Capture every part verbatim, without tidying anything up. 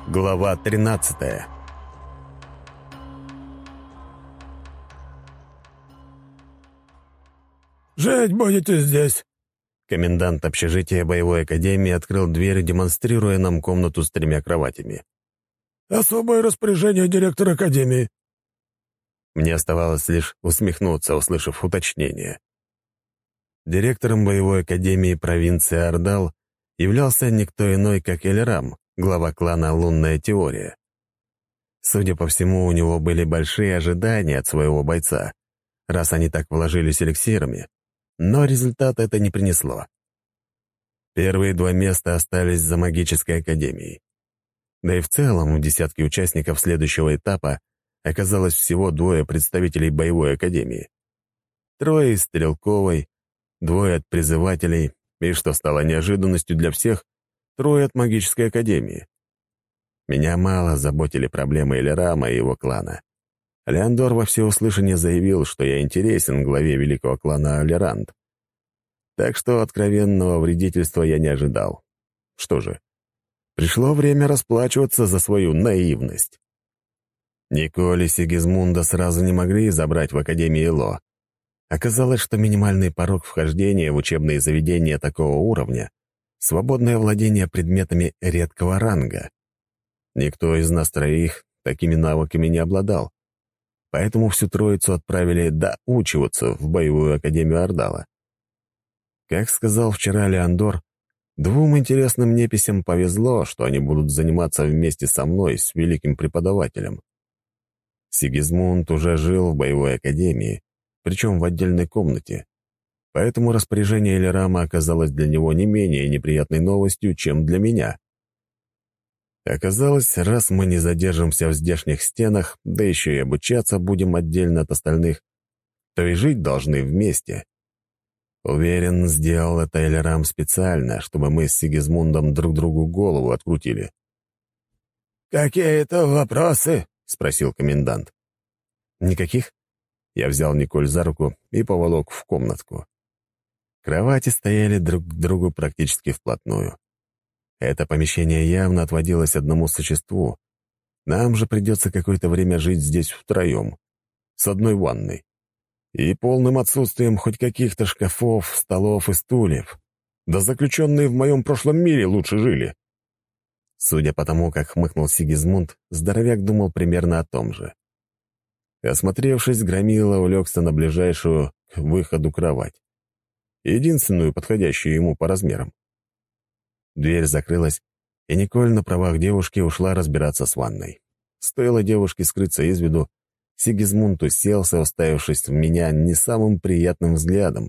Глава тринадцатая. «Жить будете здесь?» Комендант общежития боевой академии открыл дверь, демонстрируя нам комнату с тремя кроватями. «Особое распоряжение директора академии». Мне оставалось лишь усмехнуться, услышав уточнение. Директором боевой академии провинции Ордал являлся никто иной, как Эльрам, глава клана «Лунная теория». Судя по всему, у него были большие ожидания от своего бойца, раз они так вложились эликсирами, но результата это не принесло. Первые два места остались за магической академией. Да и в целом в десятке участников следующего этапа оказалось всего двое представителей боевой академии. Трое из стрелковой, двое от призывателей, и, что стало неожиданностью для всех, трое от магической академии. Меня мало заботили проблемы Эльрама и его клана. Леандор во всеуслышание заявил, что я интересен главе великого клана Алеранд. Так что откровенного вредительства я не ожидал. Что же, пришло время расплачиваться за свою наивность. Николь и Сигизмунда сразу не могли забрать в Академии Ло. Оказалось, что минимальный порог вхождения в учебные заведения такого уровня — свободное владение предметами редкого ранга. Никто из нас троих такими навыками не обладал, поэтому всю троицу отправили доучиваться в боевую академию Ордала. Как сказал вчера Леандор, двум интересным неписям повезло, что они будут заниматься вместе со мной, с великим преподавателем. Сигизмунд уже жил в боевой академии, причем в отдельной комнате, поэтому распоряжение Эльрама оказалось для него не менее неприятной новостью, чем для меня. Оказалось, раз мы не задержимся в здешних стенах, да еще и обучаться будем отдельно от остальных, то и жить должны вместе. Уверен, сделал это Эльрам специально, чтобы мы с Сигизмундом друг другу голову открутили. «Какие-то вопросы?» — спросил комендант. «Никаких?» Я взял Николь за руку и поволок в комнатку. Кровати стояли друг к другу практически вплотную. Это помещение явно отводилось одному существу. Нам же придется какое-то время жить здесь втроем, с одной ванной и полным отсутствием хоть каких-то шкафов, столов и стульев. Да заключенные в моем прошлом мире лучше жили. Судя по тому, как хмыкнул Сигизмунд, здоровяк думал примерно о том же. Осмотревшись, Громила улегся на ближайшую к выходу кровать, единственную подходящую ему по размерам. Дверь закрылась, и Николь на правах девушки ушла разбираться с ванной. Стоило девушке скрыться из виду, Сигизмунд уселся, уставившись в меня не самым приятным взглядом.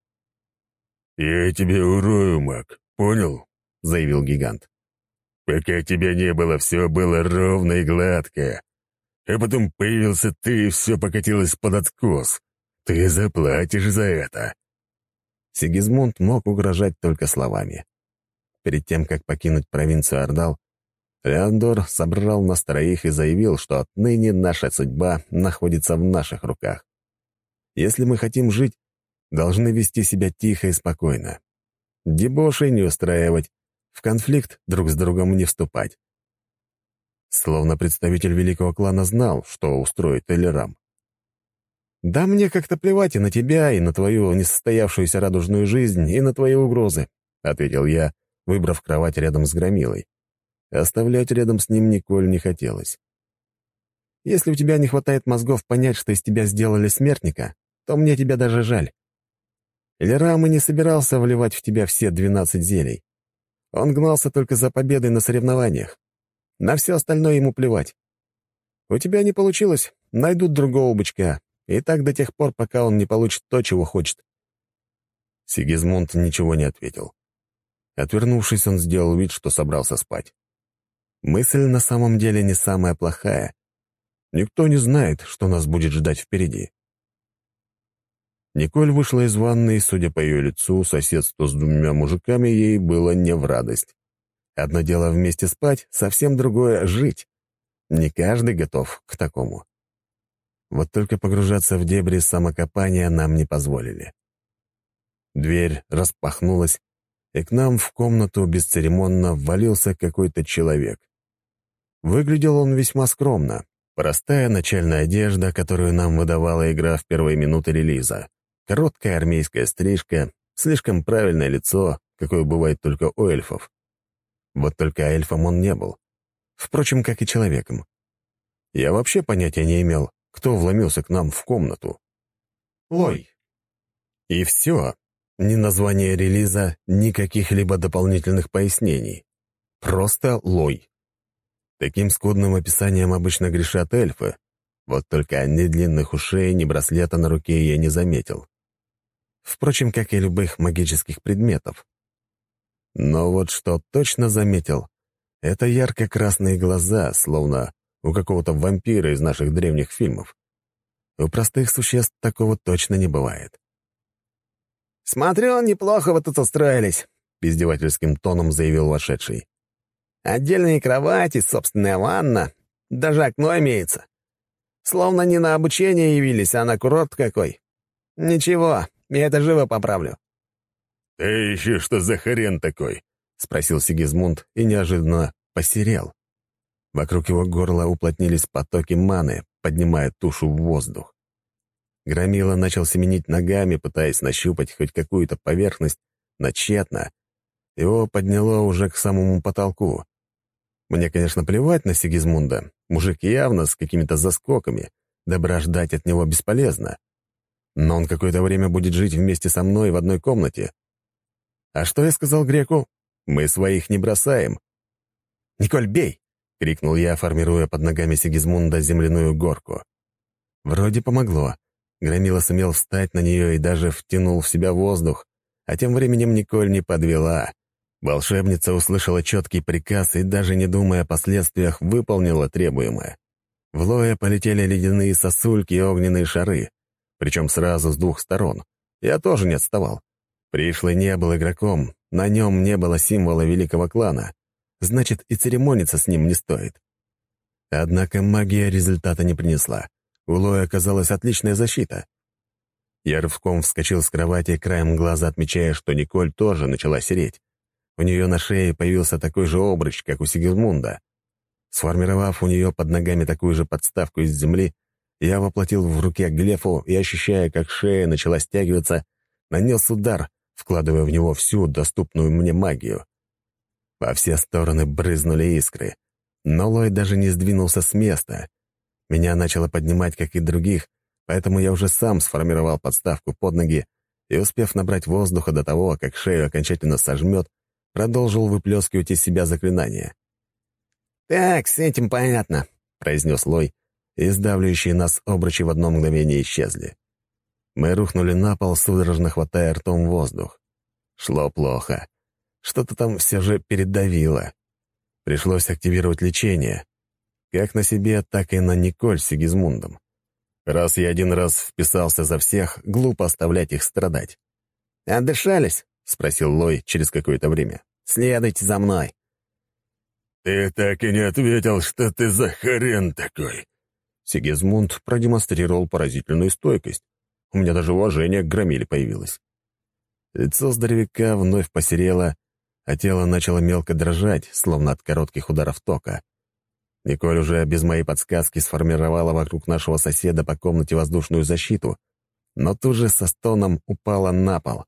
«Я тебя урою, маг, понял?» — заявил гигант. «Пока тебя не было, все было ровно и гладко. А потом появился ты, и все покатилось под откос. Ты заплатишь за это». Сигизмунд мог угрожать только словами. Перед тем, как покинуть провинцию Ордал, Леандор собрал нас троих и заявил, что отныне наша судьба находится в наших руках. Если мы хотим жить, должны вести себя тихо и спокойно. Дебошей не устраивать, в конфликт друг с другом не вступать. Словно представитель великого клана знал, что устроит Эльрам. «Да мне как-то плевать и на тебя, и на твою несостоявшуюся радужную жизнь, и на твои угрозы», — ответил я, выбрав кровать рядом с Громилой. Оставлять рядом с ним Николь не хотелось. «Если у тебя не хватает мозгов понять, что из тебя сделали смертника, то мне тебя даже жаль. Эльрам и не собирался вливать в тебя все двенадцать зелий. Он гнался только за победой на соревнованиях. На все остальное ему плевать. У тебя не получилось, найдут другого бычка, и так до тех пор, пока он не получит то, чего хочет». Сигизмунд ничего не ответил. Отвернувшись, он сделал вид, что собрался спать. Мысль на самом деле не самая плохая. Никто не знает, что нас будет ждать впереди. Николь вышла из ванны, и, судя по ее лицу, соседство с двумя мужиками ей было не в радость. Одно дело вместе спать, совсем другое — жить. Не каждый готов к такому. Вот только погружаться в дебри самокопания нам не позволили. Дверь распахнулась, и к нам в комнату бесцеремонно ввалился какой-то человек. Выглядел он весьма скромно. Простая начальная одежда, которую нам выдавала игра в первые минуты релиза. Короткая армейская стрижка, слишком правильное лицо, какое бывает только у эльфов. Вот только эльфом он не был. Впрочем, как и человеком. Я вообще понятия не имел, кто вломился к нам в комнату. Лой. И все. Ни название релиза, ни каких-либо дополнительных пояснений. Просто Лой. Таким скудным описанием обычно грешат эльфы. Вот только ни длинных ушей, ни браслета на руке я не заметил. Впрочем, как и любых магических предметов. Но вот что точно заметил, это ярко-красные глаза, словно у какого-то вампира из наших древних фильмов. У простых существ такого точно не бывает. «Смотрю, неплохо вы тут устроились», — издевательским тоном заявил вошедший. «Отдельные кровати, собственная ванна, даже окно имеется. Словно не на обучение явились, а на курорт какой. Ничего, я это живо поправлю». «Ты еще что за хрен такой?» — спросил Сигизмунд и неожиданно посерел. Вокруг его горла уплотнились потоки маны, поднимая тушу в воздух. Громила начал семенить ногами, пытаясь нащупать хоть какую-то поверхность, но тщетно. Его подняло уже к самому потолку. Мне, конечно, плевать на Сигизмунда. Мужик явно с какими-то заскоками. Добра ждать от него бесполезно. Но он какое-то время будет жить вместе со мной в одной комнате. А что я сказал греку? Мы своих не бросаем. «Николь, бей!» — крикнул я, формируя под ногами Сигизмунда земляную горку. Вроде помогло. Громила сумел встать на нее и даже втянул в себя воздух, а тем временем Николь не подвела. Волшебница услышала четкий приказ и, даже не думая о последствиях, выполнила требуемое. В Лоя полетели ледяные сосульки и огненные шары, причем сразу с двух сторон. Я тоже не отставал. Пришлый не был игроком, на нем не было символа великого клана. Значит, и церемониться с ним не стоит. Однако магия результата не принесла. У Лоя оказалась отличная защита. Я рывком вскочил с кровати, краем глаза отмечая, что Николь тоже начала сереть. У нее на шее появился такой же обруч, как у Сигизмунда. Сформировав у нее под ногами такую же подставку из земли, я воплотил в руке глефу и, ощущая, как шея начала стягиваться, нанес удар, вкладывая в него всю доступную мне магию. Во все стороны брызнули искры, но Лой даже не сдвинулся с места. Меня начало поднимать, как и других, поэтому я уже сам сформировал подставку под ноги и, успев набрать воздуха до того, как шею окончательно сожмет, продолжил выплескивать из себя заклинание. «Так, с этим понятно», — произнес Лой, и сдавливающие нас обручи в одно мгновение исчезли. Мы рухнули на пол, судорожно хватая ртом воздух. Шло плохо. Что-то там все же передавило. Пришлось активировать лечение. Как на себе, так и на Николь с Сигизмундом. Раз я один раз вписался за всех, глупо оставлять их страдать. «Отдышались?» — спросил Лой через какое-то время. «Следуйте за мной». «Ты так и не ответил, что ты за хрен такой!» Сигизмунд продемонстрировал поразительную стойкость. У меня даже уважение к Громиле появилось. Лицо здоровяка вновь посерело, а тело начало мелко дрожать, словно от коротких ударов тока. Николь уже без моей подсказки сформировала вокруг нашего соседа по комнате воздушную защиту, но тут же со стоном упала на пол.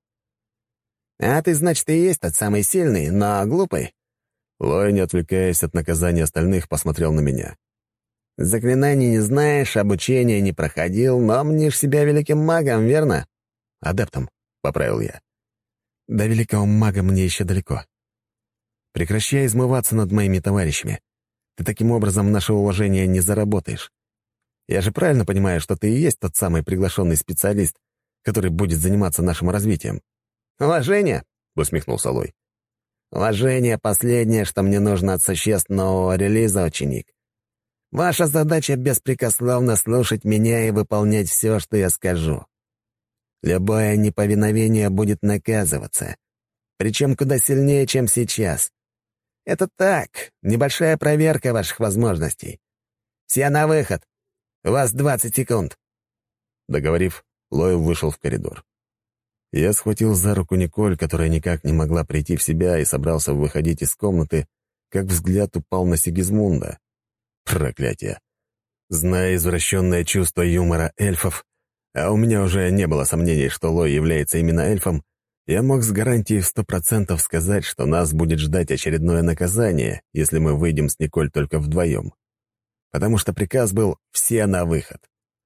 «А ты, значит, и есть тот самый сильный, но глупый?» Лой, не отвлекаясь от наказания остальных, посмотрел на меня. «Заклинаний не знаешь, обучения не проходил, но мнишь себя великим магом, верно?» «Адептом», — поправил я. «До великого мага мне еще далеко. Прекращай измываться над моими товарищами. Ты таким образом наше уважение не заработаешь. Я же правильно понимаю, что ты и есть тот самый приглашенный специалист, который будет заниматься нашим развитием?» «Уважение?» — усмехнулся Лой. «Уважение — последнее, что мне нужно от существ нового релиза, ученик. Ваша задача — беспрекословно слушать меня и выполнять все, что я скажу. Любое неповиновение будет наказываться, причем куда сильнее, чем сейчас. Это так, небольшая проверка ваших возможностей. Все на выход. У вас двадцать секунд». Договорив, Лой вышел в коридор. Я схватил за руку Николь, которая никак не могла прийти в себя, и собрался выходить из комнаты, как взгляд упал на Сигизмунда. Проклятие. Зная извращенное чувство юмора эльфов, а у меня уже не было сомнений, что Лой является именно эльфом, я мог с гарантией в сто процентов сказать, что нас будет ждать очередное наказание, если мы выйдем с Николь только вдвоем. Потому что приказ был «все на выход».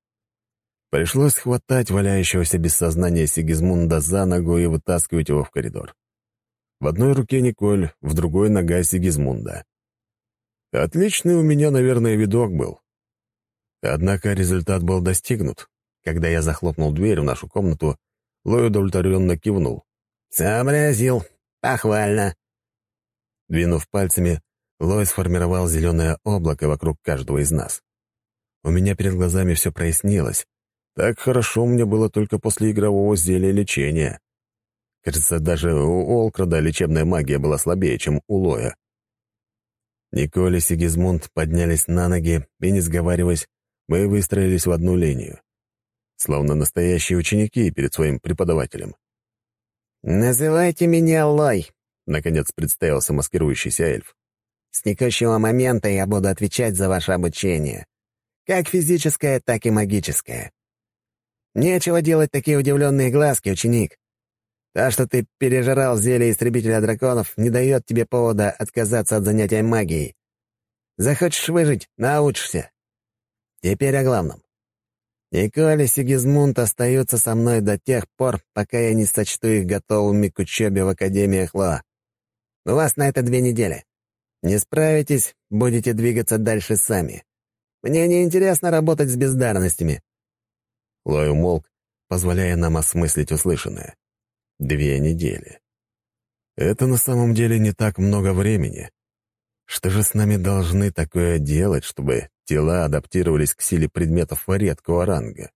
Пришлось хватать валяющегося без сознания Сигизмунда за ногу и вытаскивать его в коридор. В одной руке Николь, в другой — нога Сигизмунда. Отличный у меня, наверное, видок был. Однако результат был достигнут. Когда я захлопнул дверь в нашу комнату, Лой удовлетворенно кивнул. «Сообразил. Похвально». Двинув пальцами, Лой сформировал зеленое облако вокруг каждого из нас. У меня перед глазами все прояснилось. Так хорошо мне было только после игрового зелья лечения. Кажется, даже у Олкрада лечебная магия была слабее, чем у Лоя. Николь и Сигизмунд поднялись на ноги, и, не сговариваясь, мы выстроились в одну линию. Словно настоящие ученики перед своим преподавателем. «Называйте меня Лой», — наконец представился маскирующийся эльф. «С текущего момента я буду отвечать за ваше обучение. Как физическое, так и магическое. Нечего делать такие удивленные глазки, ученик. То, что ты пережрал зелье истребителя драконов, не дает тебе повода отказаться от занятия магией. Захочешь выжить — научишься. Теперь о главном. Николь и Сигизмунд остаются со мной до тех пор, пока я не сочту их готовыми к учебе в Академиях Ло. У вас на это две недели. Не справитесь, будете двигаться дальше сами. Мне не интересно работать с бездарностями». Лой умолк, позволяя нам осмыслить услышанное. Две недели. Это на самом деле не так много времени. Что же с нами должны такое делать, чтобы тела адаптировались к силе предметов редкого ранга?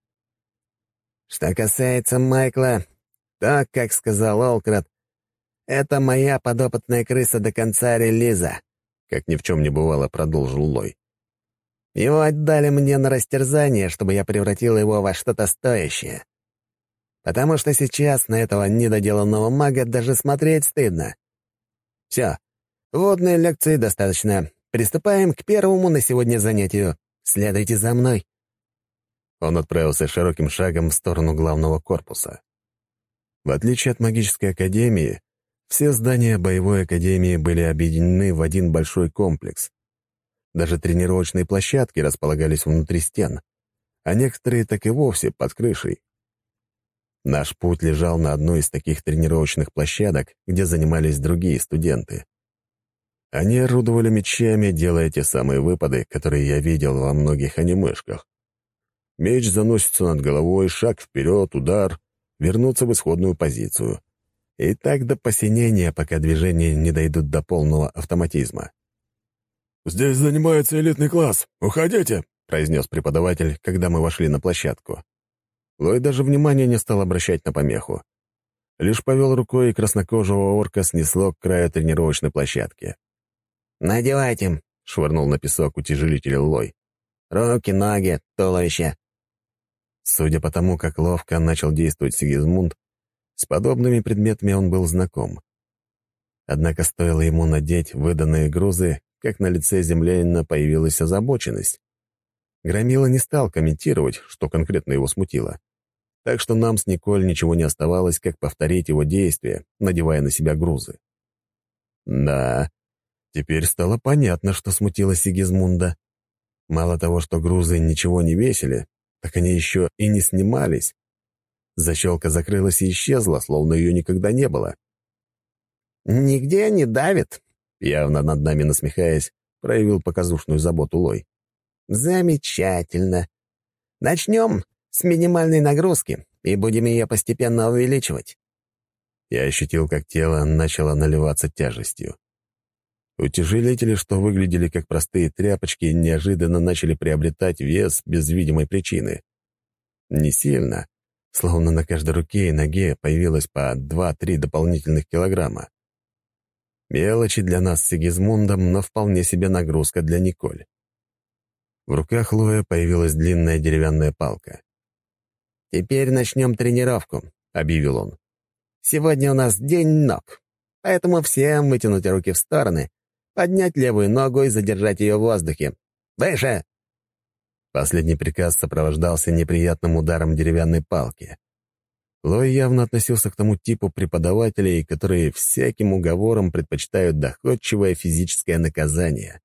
Что касается Майкла, то, как сказал Олкрад, это моя подопытная крыса до конца релиза, как ни в чем не бывало, продолжил Лой. Его отдали мне на растерзание, чтобы я превратил его во что-то стоящее. Потому что сейчас на этого недоделанного мага даже смотреть стыдно. Все, вводной лекции достаточно. Приступаем к первому на сегодня занятию. Следуйте за мной». Он отправился широким шагом в сторону главного корпуса. В отличие от магической академии, все здания боевой академии были объединены в один большой комплекс. Даже тренировочные площадки располагались внутри стен, а некоторые так и вовсе под крышей. Наш путь лежал на одной из таких тренировочных площадок, где занимались другие студенты. Они орудовали мечами, делая те самые выпады, которые я видел во многих анимешках. Меч заносится над головой, шаг вперед, удар, вернуться в исходную позицию. И так до посинения, пока движения не дойдут до полного автоматизма. «Здесь занимается элитный класс. Уходите!» — произнес преподаватель, когда мы вошли на площадку. Лой даже внимания не стал обращать на помеху. Лишь повел рукой, и краснокожего орка снесло к краю тренировочной площадки. «Надевайте!» — швырнул на песок утяжелитель Лой. «Руки, ноги, туловище!» Судя по тому, как ловко начал действовать Сигизмунд, с подобными предметами он был знаком. Однако стоило ему надеть выданные грузы, как на лице землянина появилась озабоченность. Громила не стал комментировать, что конкретно его смутило. Так что нам с Николь ничего не оставалось, как повторить его действия, надевая на себя грузы. Да, теперь стало понятно, что смутило Сигизмунда. Мало того, что грузы ничего не весили, так они еще и не снимались. Защелка закрылась и исчезла, словно ее никогда не было. «Нигде не давит», — явно над нами насмехаясь, проявил показушную заботу Лой. «Замечательно. Начнем с минимальной нагрузки и будем ее постепенно увеличивать». Я ощутил, как тело начало наливаться тяжестью. Утяжелители, что выглядели как простые тряпочки, неожиданно начали приобретать вес без видимой причины. Не сильно, словно на каждой руке и ноге появилось по два-три дополнительных килограмма. Мелочи для нас с Сигизмундом, но вполне себе нагрузка для Николь. В руках Лоя появилась длинная деревянная палка. «Теперь начнем тренировку», — объявил он. «Сегодня у нас день ног, поэтому всем вытянуть руки в стороны, поднять левую ногу и задержать ее в воздухе. Выше!» Последний приказ сопровождался неприятным ударом деревянной палки. Лой явно относился к тому типу преподавателей, которые всяким уговором предпочитают доходчивое физическое наказание.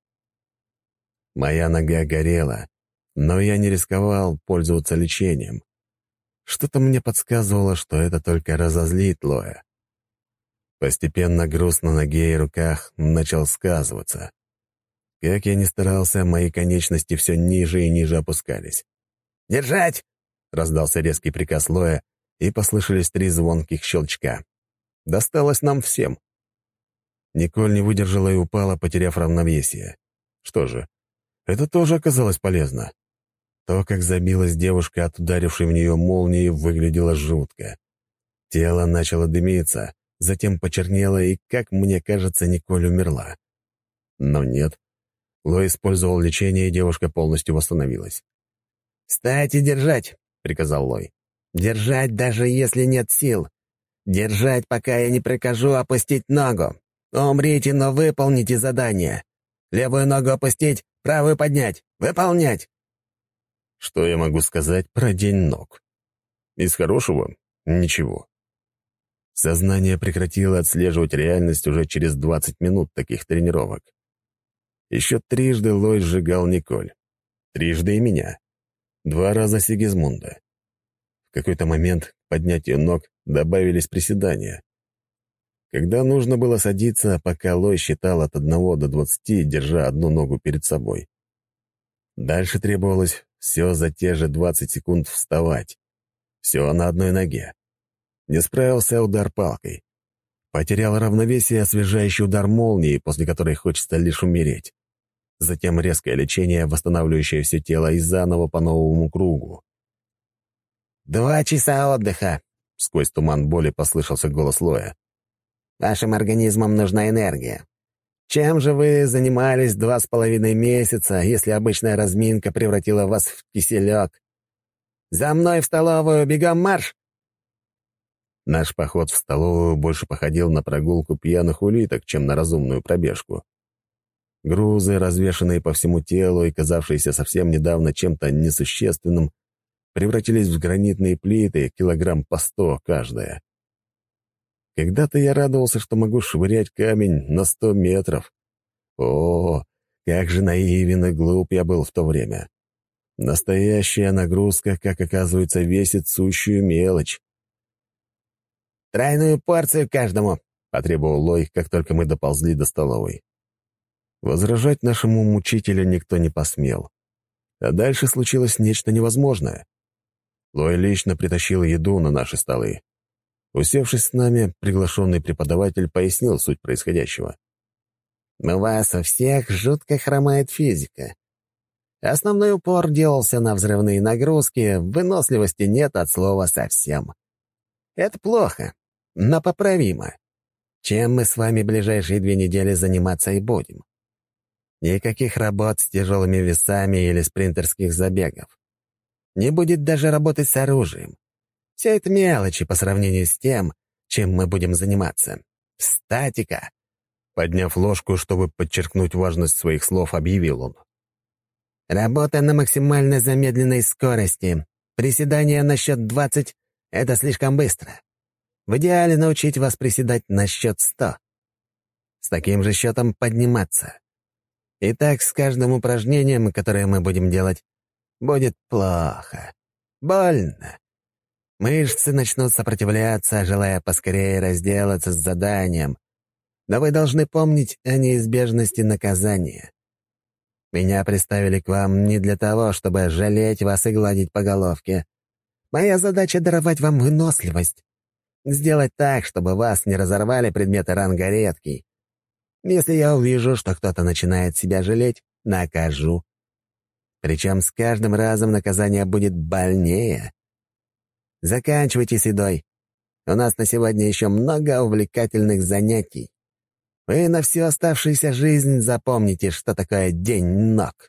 Моя нога горела, но я не рисковал пользоваться лечением. Что-то мне подсказывало, что это только разозлит Лоя. Постепенно груз на ноге и руках начал сказываться. Как я ни старался, мои конечности все ниже и ниже опускались. «Держать!» — раздался резкий приказ Лоя, и послышались три звонких щелчка. Досталось нам всем. Николь не выдержала и упала, потеряв равновесие. Что же, это тоже оказалось полезно. То, как забилась девушка от ударившей в нее молнии, выглядело жутко. Тело начало дымиться, затем почернело, и, как мне кажется, Николь умерла. Но нет. Лой использовал лечение, и девушка полностью восстановилась. «Встать и держать!» — приказал Лой. «Держать, даже если нет сил. Держать, пока я не прикажу опустить ногу. Умрите, но выполните задание. Левую ногу опустить, правую поднять. Выполнять!» Что я могу сказать про день ног? Из хорошего — ничего. Сознание прекратило отслеживать реальность уже через двадцать минут таких тренировок. Еще трижды Лой сжигал Николь. Трижды и меня. Два раза Сигизмунда. В какой-то момент к поднятию ног добавились приседания. Когда нужно было садиться, пока Лой считал от одного до двадцати, держа одну ногу перед собой. Дальше требовалось все за те же двадцать секунд вставать. Все на одной ноге. Не справился удар палкой. Потерял равновесие освежающий удар молнии, после которой хочется лишь умереть. Затем резкое лечение, восстанавливающее все тело, и заново по новому кругу. «Два часа отдыха!» — сквозь туман боли послышался голос Лоя. «Вашим организмам нужна энергия. Чем же вы занимались два с половиной месяца, если обычная разминка превратила вас в киселек? За мной в столовую, бегом марш!» Наш поход в столовую больше походил на прогулку пьяных улиток, чем на разумную пробежку. Грузы, развешанные по всему телу и казавшиеся совсем недавно чем-то несущественным, превратились в гранитные плиты, килограмм по сто каждая. Когда-то я радовался, что могу швырять камень на сто метров. О, как же наивен и глуп я был в то время. Настоящая нагрузка, как оказывается, весит сущую мелочь. «Тройную порцию каждому», — потребовал Лой, как только мы доползли до столовой. Возражать нашему мучителю никто не посмел. А дальше случилось нечто невозможное. Лой лично притащил еду на наши столы. Усевшись с нами, приглашенный преподаватель пояснил суть происходящего. «У вас у всех жутко хромает физика. Основной упор делался на взрывные нагрузки, выносливости нет от слова совсем. Это плохо, но поправимо. Чем мы с вами ближайшие две недели заниматься и будем? Никаких работ с тяжелыми весами или спринтерских забегов. Не будет даже работать с оружием. Все это мелочи по сравнению с тем, чем мы будем заниматься. Статика!» Подняв ложку, чтобы подчеркнуть важность своих слов, объявил он. «Работа на максимально замедленной скорости. Приседания на счет двадцать — это слишком быстро. В идеале научить вас приседать на счет сто. С таким же счетом подниматься. И так с каждым упражнением, которое мы будем делать, будет плохо. Больно. Мышцы начнут сопротивляться, желая поскорее разделаться с заданием. Но вы должны помнить о неизбежности наказания. Меня приставили к вам не для того, чтобы жалеть вас и гладить по головке. Моя задача — даровать вам выносливость. Сделать так, чтобы вас не разорвали предметы ранга редкий. Если я увижу, что кто-то начинает себя жалеть, накажу. Причем с каждым разом наказание будет больнее. Заканчивайте с едой. У нас на сегодня еще много увлекательных занятий. Вы на всю оставшуюся жизнь запомните, что такое день ног».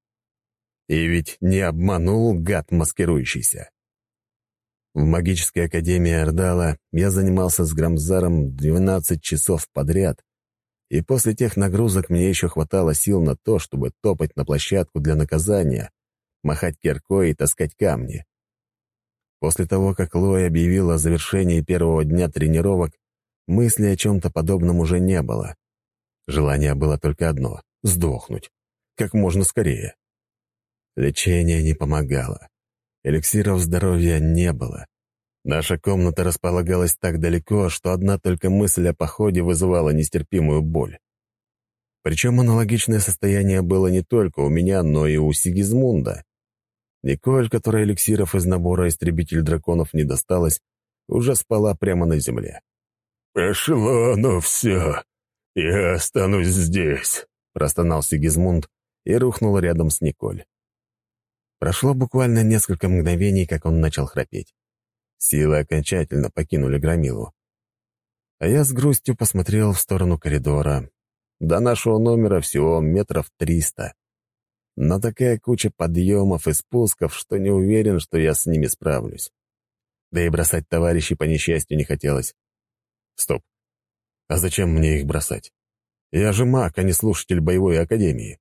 И ведь не обманул гад маскирующийся. В магической академии Ордала я занимался с Грамзаром двенадцать часов подряд, И после тех нагрузок мне еще хватало сил на то, чтобы топать на площадку для наказания, махать киркой и таскать камни. После того, как Лой объявил о завершении первого дня тренировок, мысли о чем-то подобном уже не было. Желание было только одно — сдохнуть. Как можно скорее. Лечение не помогало. Эликсиров здоровья не было. Наша комната располагалась так далеко, что одна только мысль о походе вызывала нестерпимую боль. Причем аналогичное состояние было не только у меня, но и у Сигизмунда. Николь, которой эликсиров из набора «Истребитель драконов» не досталось, уже спала прямо на земле. «Пошло оно все. Я останусь здесь», — простонал Сигизмунд и рухнул рядом с Николь. Прошло буквально несколько мгновений, как он начал храпеть. Силы окончательно покинули Громилу. А я с грустью посмотрел в сторону коридора. До нашего номера всего метров триста. Но такая куча подъемов и спусков, что не уверен, что я с ними справлюсь. Да и бросать товарищей по несчастью не хотелось. Стоп. А зачем мне их бросать? Я же маг, а не слушатель боевой академии.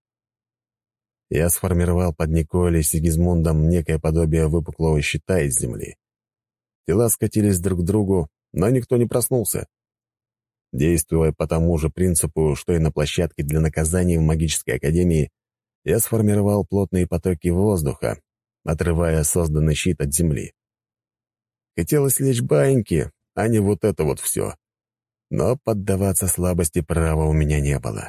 Я сформировал под Николь и Сигизмундом некое подобие выпуклого щита из земли. Тела скатились друг к другу, но никто не проснулся. Действуя по тому же принципу, что и на площадке для наказаний в магической академии, я сформировал плотные потоки воздуха, отрывая созданный щит от земли. Хотелось лечь баиньки, а не вот это вот все. Но поддаваться слабости права у меня не было.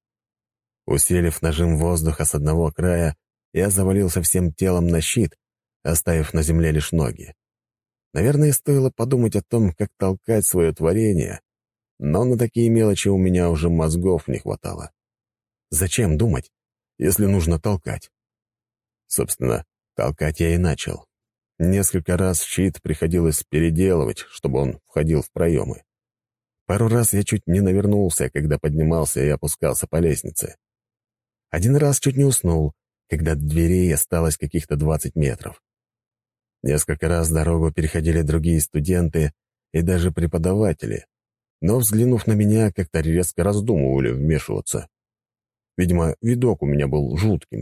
Усилив нажим воздуха с одного края, я завалился всем телом на щит, оставив на земле лишь ноги. Наверное, стоило подумать о том, как толкать свое творение, но на такие мелочи у меня уже мозгов не хватало. Зачем думать, если нужно толкать? Собственно, толкать я и начал. Несколько раз щит приходилось переделывать, чтобы он входил в проемы. Пару раз я чуть не навернулся, когда поднимался и опускался по лестнице. Один раз чуть не уснул, когда до дверей осталось каких-то двадцать метров. Несколько раз дорогу переходили другие студенты и даже преподаватели, но, взглянув на меня, как-то резко раздумывали вмешиваться. Видимо, видок у меня был жутким.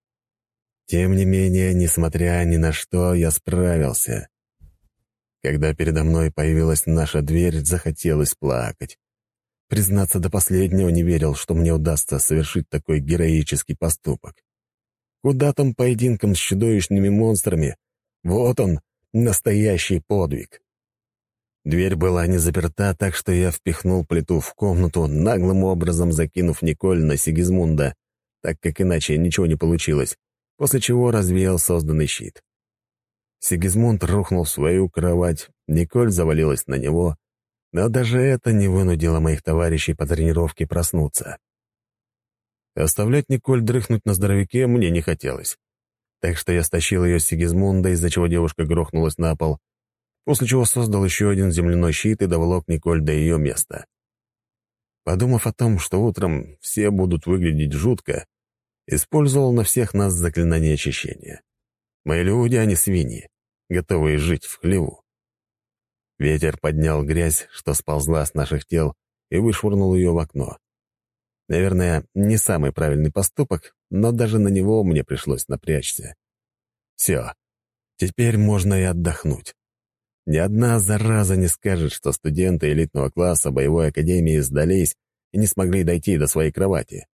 Тем не менее, несмотря ни на что, я справился. Когда передо мной появилась наша дверь, захотелось плакать. Признаться, до последнего не верил, что мне удастся совершить такой героический поступок. Куда там поединкам с чудовищными монстрами? Вот он, настоящий подвиг. Дверь была не заперта, так что я впихнул плиту в комнату, наглым образом закинув Николь на Сигизмунда, так как иначе ничего не получилось, после чего развеял созданный щит. Сигизмунд рухнул в свою кровать, Николь завалилась на него, но даже это не вынудило моих товарищей по тренировке проснуться. Оставлять Николь дрыхнуть на здоровяке мне не хотелось, так что я стащил ее с Сигизмунда, из-за чего девушка грохнулась на пол, после чего создал еще один земляной щит и доволок Николь до ее места. Подумав о том, что утром все будут выглядеть жутко, использовал на всех нас заклинание очищения. Мои люди, а не свиньи, готовые жить в хлеву. Ветер поднял грязь, что сползла с наших тел, и вышвырнул ее в окно. Наверное, не самый правильный поступок, но даже на него мне пришлось напрячься. Все, теперь можно и отдохнуть. Ни одна зараза не скажет, что студенты элитного класса боевой академии сдались и не смогли дойти до своей кровати.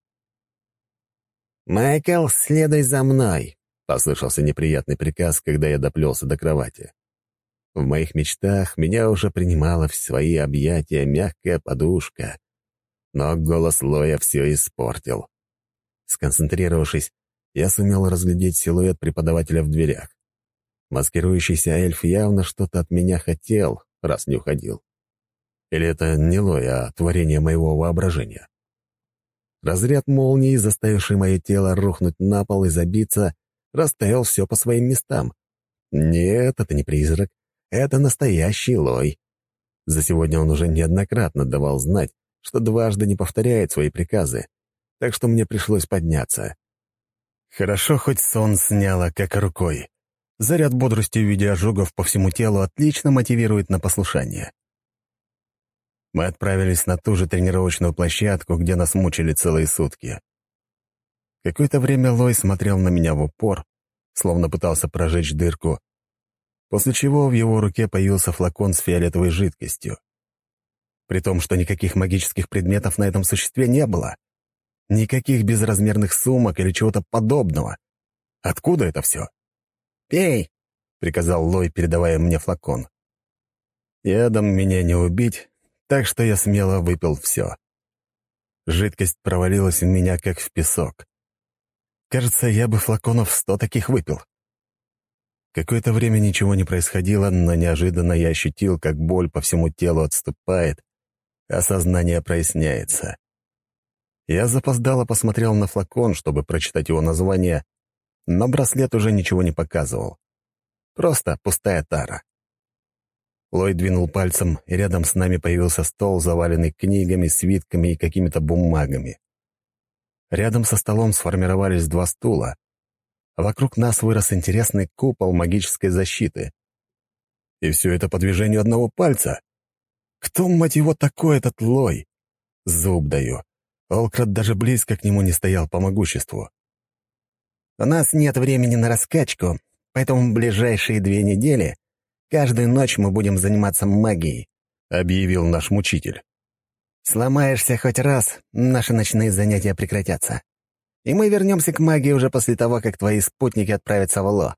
«Майкл, следуй за мной!» — послышался неприятный приказ, когда я доплелся до кровати. В моих мечтах меня уже принимала в свои объятия мягкая подушка, но голос Лоя все испортил. Сконцентрировавшись, я сумел разглядеть силуэт преподавателя в дверях. Маскирующийся эльф явно что-то от меня хотел, раз не уходил. Или это не Лой, а творение моего воображения? Разряд молнии, заставивший мое тело рухнуть на пол и забиться, расставил все по своим местам. Нет, это не призрак, это настоящий Лой. За сегодня он уже неоднократно давал знать, что дважды не повторяет свои приказы, так что мне пришлось подняться. Хорошо, хоть сон сняло как рукой. Заряд бодрости в виде ожогов по всему телу отлично мотивирует на послушание. Мы отправились на ту же тренировочную площадку, где нас мучили целые сутки. Какое-то время Лой смотрел на меня в упор, словно пытался прожечь дырку, после чего в его руке появился флакон с фиолетовой жидкостью. При том, что никаких магических предметов на этом существе не было. Никаких безразмерных сумок или чего-то подобного. Откуда это все? «Пей!» — приказал Лой, передавая мне флакон. Ядом меня не убить, так что я смело выпил все. Жидкость провалилась в меня, как в песок. Кажется, я бы флаконов сто таких выпил. Какое-то время ничего не происходило, но неожиданно я ощутил, как боль по всему телу отступает, а сознание проясняется. Я запоздало посмотрел на флакон, чтобы прочитать его название, но браслет уже ничего не показывал. Просто пустая тара. Лой двинул пальцем, и рядом с нами появился стол, заваленный книгами, свитками и какими-то бумагами. Рядом со столом сформировались два стула, а вокруг нас вырос интересный купол магической защиты. И все это по движению одного пальца. Кто, мать его, такой этот Лой? Зуб даю. Олкрат даже близко к нему не стоял по могуществу. «У нас нет времени на раскачку, поэтому в ближайшие две недели каждую ночь мы будем заниматься магией», — объявил наш мучитель. «Сломаешься хоть раз, наши ночные занятия прекратятся. И мы вернемся к магии уже после того, как твои спутники отправятся в Ло».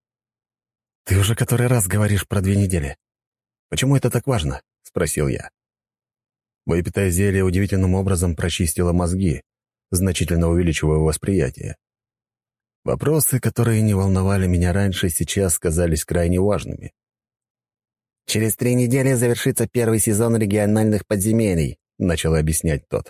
«Ты уже который раз говоришь про две недели. Почему это так важно?» — спросил я. Выпитое зелье удивительным образом прочистило мозги, значительно увеличивая восприятие. Вопросы, которые не волновали меня раньше, сейчас казались крайне важными. «Через три недели завершится первый сезон региональных подземелий», — начал объяснять тот.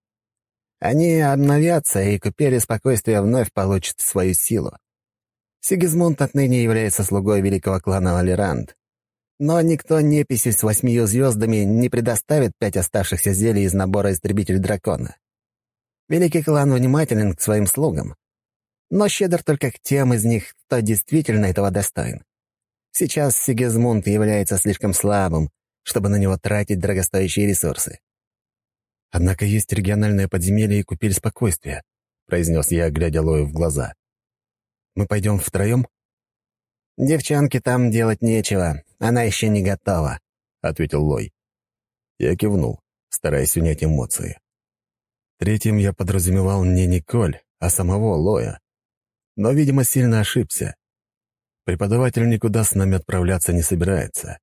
«Они обновятся, и купели спокойствия вновь получат свою силу. Сигизмунд отныне является слугой великого клана Алеранд. Но никто неписью с восьмию звездами не предоставит пять оставшихся зелий из набора «Истребитель дракона». Великий клан внимателен к своим слугам, но щедр только к тем из них, кто действительно этого достоин. Сейчас Сигизмунд является слишком слабым, чтобы на него тратить дорогостоящие ресурсы. «Однако есть региональное подземелье и купель спокойствия», — произнес я, глядя Лою в глаза. «Мы пойдем втроем?» «Девчонке там делать нечего, она еще не готова», — ответил Лой. Я кивнул, стараясь унять эмоции. Третьим я подразумевал не Николь, а самого Лоя. Но, видимо, сильно ошибся. Преподаватель никуда с нами отправляться не собирается.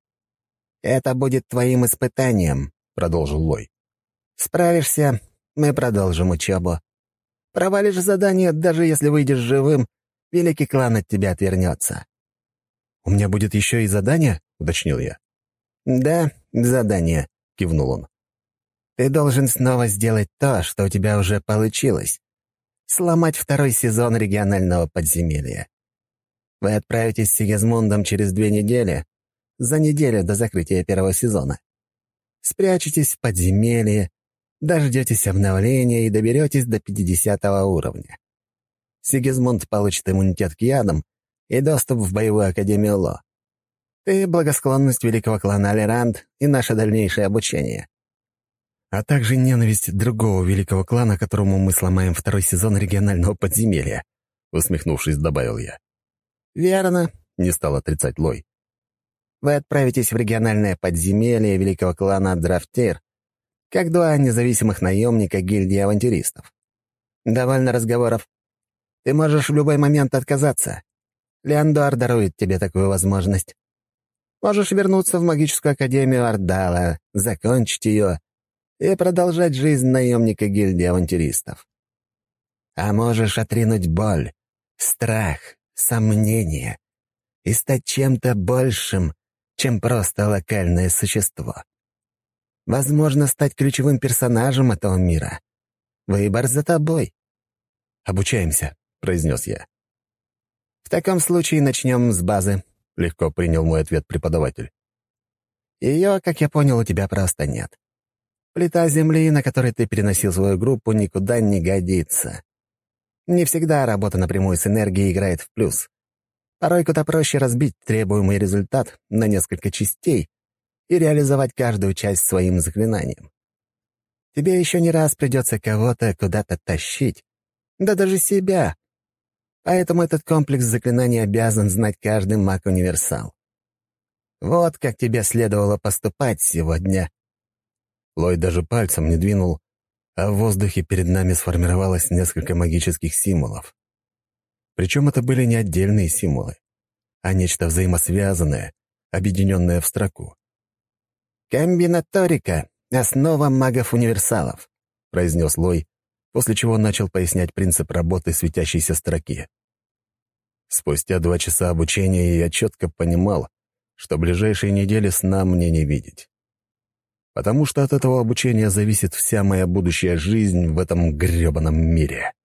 «Это будет твоим испытанием», — продолжил Лой. «Справишься, мы продолжим учебу. Провалишь задание, даже если выйдешь живым, великий клан от тебя отвернется». «У меня будет еще и задание?» — уточнил я. «Да, задание», — кивнул он. «Ты должен снова сделать то, что у тебя уже получилось. Сломать второй сезон регионального подземелья. Вы отправитесь с Сигизмундом через две недели, за неделю до закрытия первого сезона. Спрячетесь в подземелье, дождетесь обновления и доберетесь до пятидесятого уровня. Сигизмунд получит иммунитет к ядам и доступ в боевую академию Ло. Ты — благосклонность великого клана Алеранд и наше дальнейшее обучение. А также ненависть другого великого клана, которому мы сломаем второй сезон регионального подземелья», — усмехнувшись, добавил я. «Верно», — не стал отрицать Лой. «Вы отправитесь в региональное подземелье великого клана Драфтир, как два независимых наемника гильдии авантюристов. Довольно разговоров. Ты можешь в любой момент отказаться. Леандор дарует тебе такую возможность. Можешь вернуться в магическую академию Ардала, закончить ее и продолжать жизнь наемника гильдии авантюристов. А можешь отринуть боль, страх, сомнения и стать чем-то большим, чем просто локальное существо. Возможно, стать ключевым персонажем этого мира. Выбор за тобой». «Обучаемся», — произнес я. «В таком случае начнем с базы», — легко принял мой ответ преподаватель. «Ее, как я понял, у тебя просто нет. Плита земли, на которой ты переносил свою группу, никуда не годится. Не всегда работа напрямую с энергией играет в плюс. Порой куда проще разбить требуемый результат на несколько частей и реализовать каждую часть своим заклинанием. Тебе еще не раз придется кого-то куда-то тащить, да даже себя. Поэтому этот комплекс заклинаний обязан знать каждый маг-универсал. Вот как тебе следовало поступать сегодня». Ллойд даже пальцем не двинул, а в воздухе перед нами сформировалось несколько магических символов. Причем это были не отдельные символы, а нечто взаимосвязанное, объединенное в строку. «Комбинаторика — основа магов-универсалов», — произнес Лой, после чего начал пояснять принцип работы светящейся строки. Спустя два часа обучения я четко понимал, что ближайшие недели сна мне не видеть. Потому что от этого обучения зависит вся моя будущая жизнь в этом грёбаном мире.